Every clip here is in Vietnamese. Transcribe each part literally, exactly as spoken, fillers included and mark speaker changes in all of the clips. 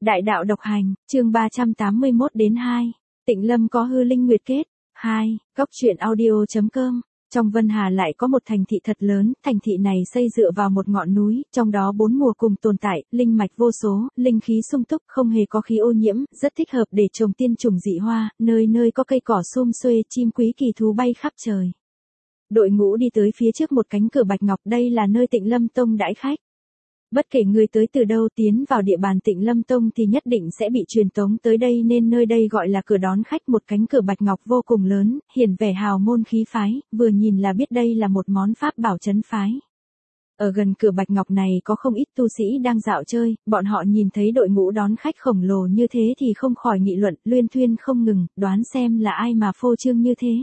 Speaker 1: Đại đạo độc hành, chương ba trăm tám mươi mốt đến hai. Tịnh Lâm có hư linh nguyệt kết. hai. Góc truyện audio chấm com. Trong Vân Hà lại có một thành thị thật lớn, thành thị này xây dựa vào một ngọn núi, trong đó bốn mùa cùng tồn tại, linh mạch vô số, linh khí sung túc, không hề có khí ô nhiễm, rất thích hợp để trồng tiên trùng dị hoa, nơi nơi có cây cỏ sum xuê, chim quý kỳ thú bay khắp trời. Đội ngũ đi tới phía trước một cánh cửa bạch ngọc, đây là nơi Tịnh Lâm Tông đãi khách. Bất kể người tới từ đâu tiến vào địa bàn Tịnh Lâm Tông thì nhất định sẽ bị truyền tống tới đây, nên nơi đây gọi là cửa đón khách, một cánh cửa bạch ngọc vô cùng lớn, hiển vẻ hào môn khí phái, vừa nhìn là biết đây là một món pháp bảo trấn phái. Ở gần cửa bạch ngọc này có không ít tu sĩ đang dạo chơi, bọn họ nhìn thấy đội ngũ đón khách khổng lồ như thế thì không khỏi nghị luận, luyên thuyên không ngừng, đoán xem là ai mà phô trương như thế.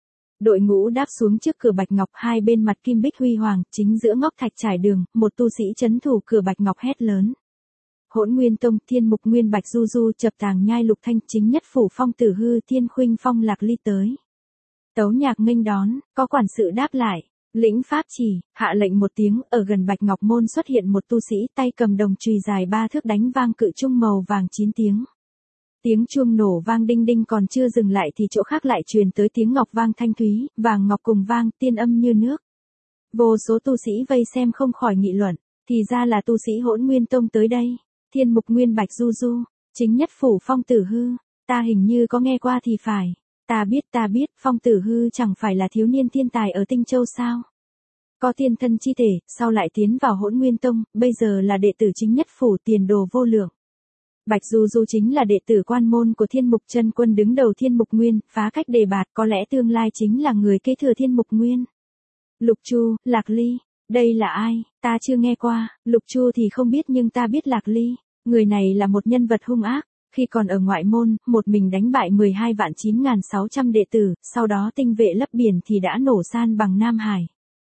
Speaker 1: Đội ngũ đáp xuống trước cửa bạch ngọc, hai bên mặt kim bích huy hoàng, chính giữa ngóc thạch trải đường, một tu sĩ trấn thủ cửa bạch ngọc hét lớn. Hỗn Nguyên Tông, Thiên Mục Nguyên Bạch Du Du, Chập Tàng Nhai Lục Thanh, chính nhất phủ Phong Tử Hư, Thiên Khuynh Phong Lạc Ly tới. Tấu nhạc nghênh đón, có quản sự đáp lại, lĩnh pháp chỉ, hạ lệnh một tiếng, ở gần bạch ngọc môn xuất hiện một tu sĩ tay cầm đồng chùy dài ba thước đánh vang cự chung màu vàng chín tiếng. Tiếng chuông nổ vang đinh đinh, còn chưa dừng lại thì chỗ khác lại truyền tới tiếng ngọc vang thanh thúy, vàng ngọc cùng vang, tiên âm như nước. Vô số tu sĩ vây xem không khỏi nghị luận, thì ra là tu sĩ Hỗn Nguyên Tông tới đây. Thiên Mục Nguyên Bạch Du Du, chính nhất phủ Phong Tử Hư, ta hình như có nghe qua thì phải. Ta biết ta biết, Phong Tử Hư chẳng phải là thiếu niên thiên tài ở Tinh Châu sao? Có tiên thân chi thể, sau lại tiến vào Hỗn Nguyên Tông, bây giờ là đệ tử chính nhất phủ, tiền đồ vô lượng. Bạch Du Du chính là đệ tử quan môn của Thiên Mục Chân Quân đứng đầu Thiên Mục Nguyên, phá cách đề bạt, có lẽ tương lai chính là người kế thừa Thiên Mục Nguyên. Lục Chu, Lạc Ly, đây là ai? Ta chưa nghe qua. Lục Chu thì không biết, nhưng ta biết Lạc Ly. Người này là một nhân vật hung ác, khi còn ở ngoại môn, một mình đánh bại mười hai vạn chín nghìn sáu trăm đệ tử, sau đó tinh vệ lấp biển thì đã nổ san bằng Nam Hải.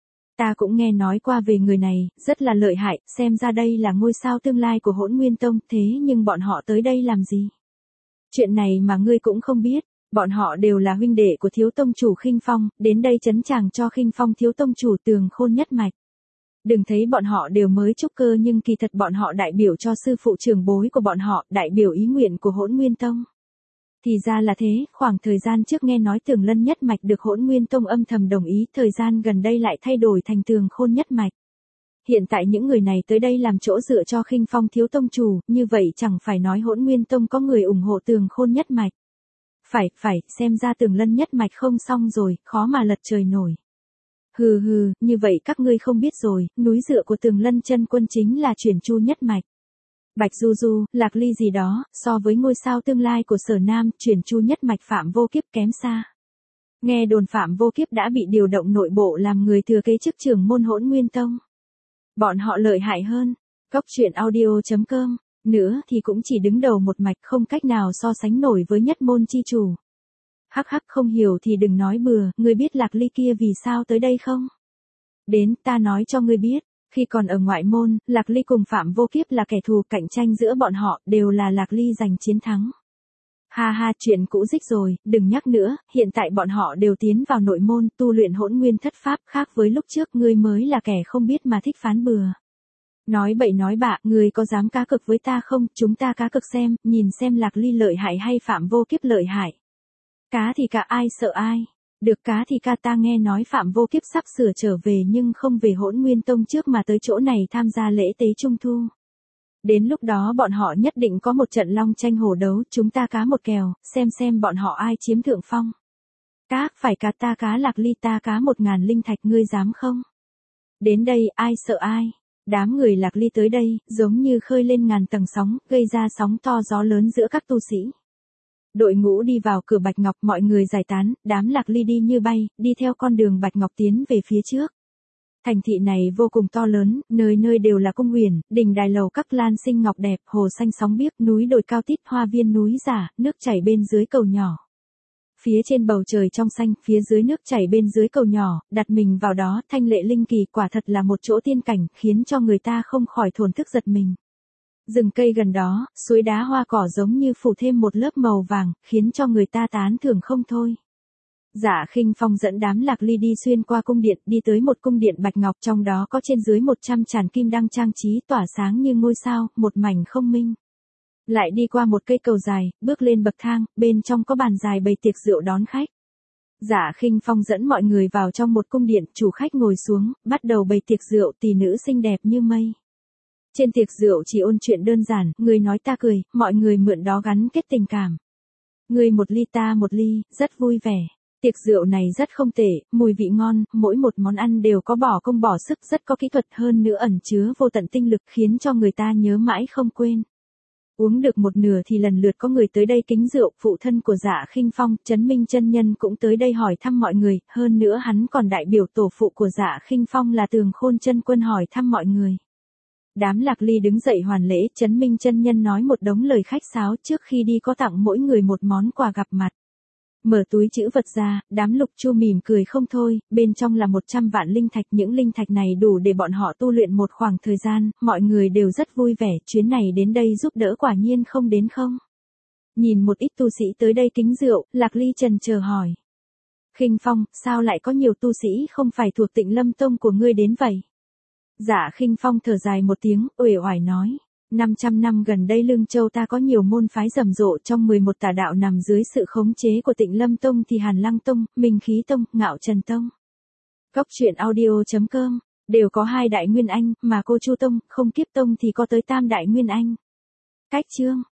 Speaker 1: Ta cũng nghe nói qua về người này, rất là lợi hại, xem ra đây là ngôi sao tương lai của Hỗn Nguyên Tông, thế nhưng bọn họ tới đây làm gì? Chuyện này mà ngươi cũng không biết, bọn họ đều là huynh đệ của thiếu tông chủ Khinh Phong, đến đây trấn tràng cho Khinh Phong thiếu tông chủ Tường Khôn nhất mạch. Đừng thấy bọn họ đều mới trúc cơ, nhưng kỳ thật bọn họ đại biểu cho sư phụ trưởng bối của bọn họ, đại biểu ý nguyện của Hỗn Nguyên Tông. Thì ra là thế, khoảng thời gian trước nghe nói Tường Lân nhất mạch được Hỗn Nguyên Tông âm thầm đồng ý, thời gian gần đây lại thay đổi thành Tường Khôn nhất mạch. Hiện tại những người này tới đây làm chỗ dựa cho Khinh Phong thiếu tông chủ, như vậy chẳng phải nói Hỗn Nguyên Tông có người ủng hộ Tường Khôn nhất mạch. Phải, phải, xem ra Tường Lân nhất mạch không xong rồi, khó mà lật trời nổi. Hừ hừ, như vậy các ngươi không biết rồi, núi dựa của Tường Lân chân quân chính là Chuyển Chu nhất mạch. Bạch Du Du, Lạc Ly gì đó, so với ngôi sao tương lai của Sở Nam, Chuyển Chu nhất mạch Phạm Vô Kiếp kém xa. Nghe đồn Phạm Vô Kiếp đã bị điều động nội bộ làm người thừa kế chức trưởng môn Hỗn Nguyên Tông. Bọn họ lợi hại hơn. Góc truyện audio chấm com. Nữa thì cũng chỉ đứng đầu một mạch, không cách nào so sánh nổi với nhất môn chi chủ. Hắc hắc, không hiểu thì đừng nói bừa, ngươi biết Lạc Ly kia vì sao tới đây không? Đến, ta nói cho ngươi biết. Khi còn ở ngoại môn, Lạc Ly cùng Phạm Vô Kiếp là kẻ thù, cạnh tranh giữa bọn họ, đều là Lạc Ly giành chiến thắng. Ha ha, chuyện cũ dích rồi, đừng nhắc nữa, hiện tại bọn họ đều tiến vào nội môn, tu luyện Hỗn Nguyên thất pháp, khác với lúc trước, ngươi mới là kẻ không biết mà thích phán bừa. Nói bậy nói bạ, ngươi có dám cá cược với ta không? Chúng ta cá cược xem, nhìn xem Lạc Ly lợi hại hay Phạm Vô Kiếp lợi hại. Cá thì cả ai sợ ai? Được, cá thì ca. Ta nghe nói Phạm Vô Kiếp sắp sửa trở về nhưng không về Hỗn Nguyên Tông trước mà tới chỗ này tham gia lễ tế trung thu. Đến lúc đó bọn họ nhất định có một trận long tranh hổ đấu, chúng ta cá một kèo, xem xem bọn họ ai chiếm thượng phong. Cá, phải cá, ta cá Lạc Ly, ta cá một ngàn linh thạch, ngươi dám không? Đến đây, ai sợ ai? Đám người Lạc Ly tới đây, giống như khơi lên ngàn tầng sóng, gây ra sóng to gió lớn giữa các tu sĩ. Đội ngũ đi vào cửa bạch ngọc, mọi người giải tán, đám Lạc Ly đi như bay, đi theo con đường bạch ngọc tiến về phía trước. Thành thị này vô cùng to lớn, nơi nơi đều là cung huyền, đình đài lầu các, lan sinh ngọc đẹp, hồ xanh sóng biếc, núi đồi cao tít, hoa viên núi giả, nước chảy bên dưới cầu nhỏ. Phía trên bầu trời trong xanh, phía dưới nước chảy bên dưới cầu nhỏ, đặt mình vào đó, thanh lệ linh kỳ, quả thật là một chỗ tiên cảnh, khiến cho người ta không khỏi thổn thức giật mình. Rừng cây gần đó, suối đá hoa cỏ giống như phủ thêm một lớp màu vàng, khiến cho người ta tán thưởng không thôi. Dạ Khinh Phong dẫn đám Lạc Ly đi xuyên qua cung điện, đi tới một cung điện bạch ngọc, trong đó có trên dưới một trăm tràn kim đăng trang trí tỏa sáng như ngôi sao, một mảnh không minh. Lại đi qua một cây cầu dài, bước lên bậc thang, bên trong có bàn dài bày tiệc rượu đón khách. Dạ Khinh Phong dẫn mọi người vào trong một cung điện, chủ khách ngồi xuống, bắt đầu bày tiệc rượu, tỷ nữ xinh đẹp như mây. Trên tiệc rượu chỉ ôn chuyện đơn giản, người nói ta cười, mọi người mượn đó gắn kết tình cảm. Người một ly ta một ly, rất vui vẻ. Tiệc rượu này rất không tệ, mùi vị ngon, mỗi một món ăn đều có bỏ công bỏ sức, rất có kỹ thuật, hơn nữa ẩn chứa vô tận tinh lực, khiến cho người ta nhớ mãi không quên. Uống được một nửa thì lần lượt có người tới đây kính rượu, phụ thân của Dạ Khinh Phong, Chấn Minh chân nhân cũng tới đây hỏi thăm mọi người, hơn nữa hắn còn đại biểu tổ phụ của Dạ Khinh Phong là Tường Khôn chân quân hỏi thăm mọi người. Đám Lạc Ly đứng dậy hoàn lễ, Chấn Minh chân nhân nói một đống lời khách sáo, trước khi đi có tặng mỗi người một món quà gặp mặt. Mở túi trữ vật ra, đám Lục Chu mỉm cười không thôi, bên trong là một trăm vạn linh thạch, những linh thạch này đủ để bọn họ tu luyện một khoảng thời gian, mọi người đều rất vui vẻ, chuyến này đến đây giúp đỡ quả nhiên không đến không. Nhìn một ít tu sĩ tới đây kính rượu, Lạc Ly trần chờ hỏi. Khinh Phong, sao lại có nhiều tu sĩ không phải thuộc Tịnh Lâm Tông của ngươi đến vậy? Dạ Khinh Phong thở dài một tiếng, uể oải nói. năm trăm năm gần đây Lương Châu ta có nhiều môn phái rầm rộ, trong mười một tà đạo nằm dưới sự khống chế của Tịnh Lâm Tông thì Hàn Lăng Tông, Minh Khí Tông, Ngạo Trần Tông. Góc truyện audio chấm com đều có hai đại nguyên anh, mà cô Chu Tông, Không Kiếp Tông thì có tới tam đại nguyên anh. Cách chương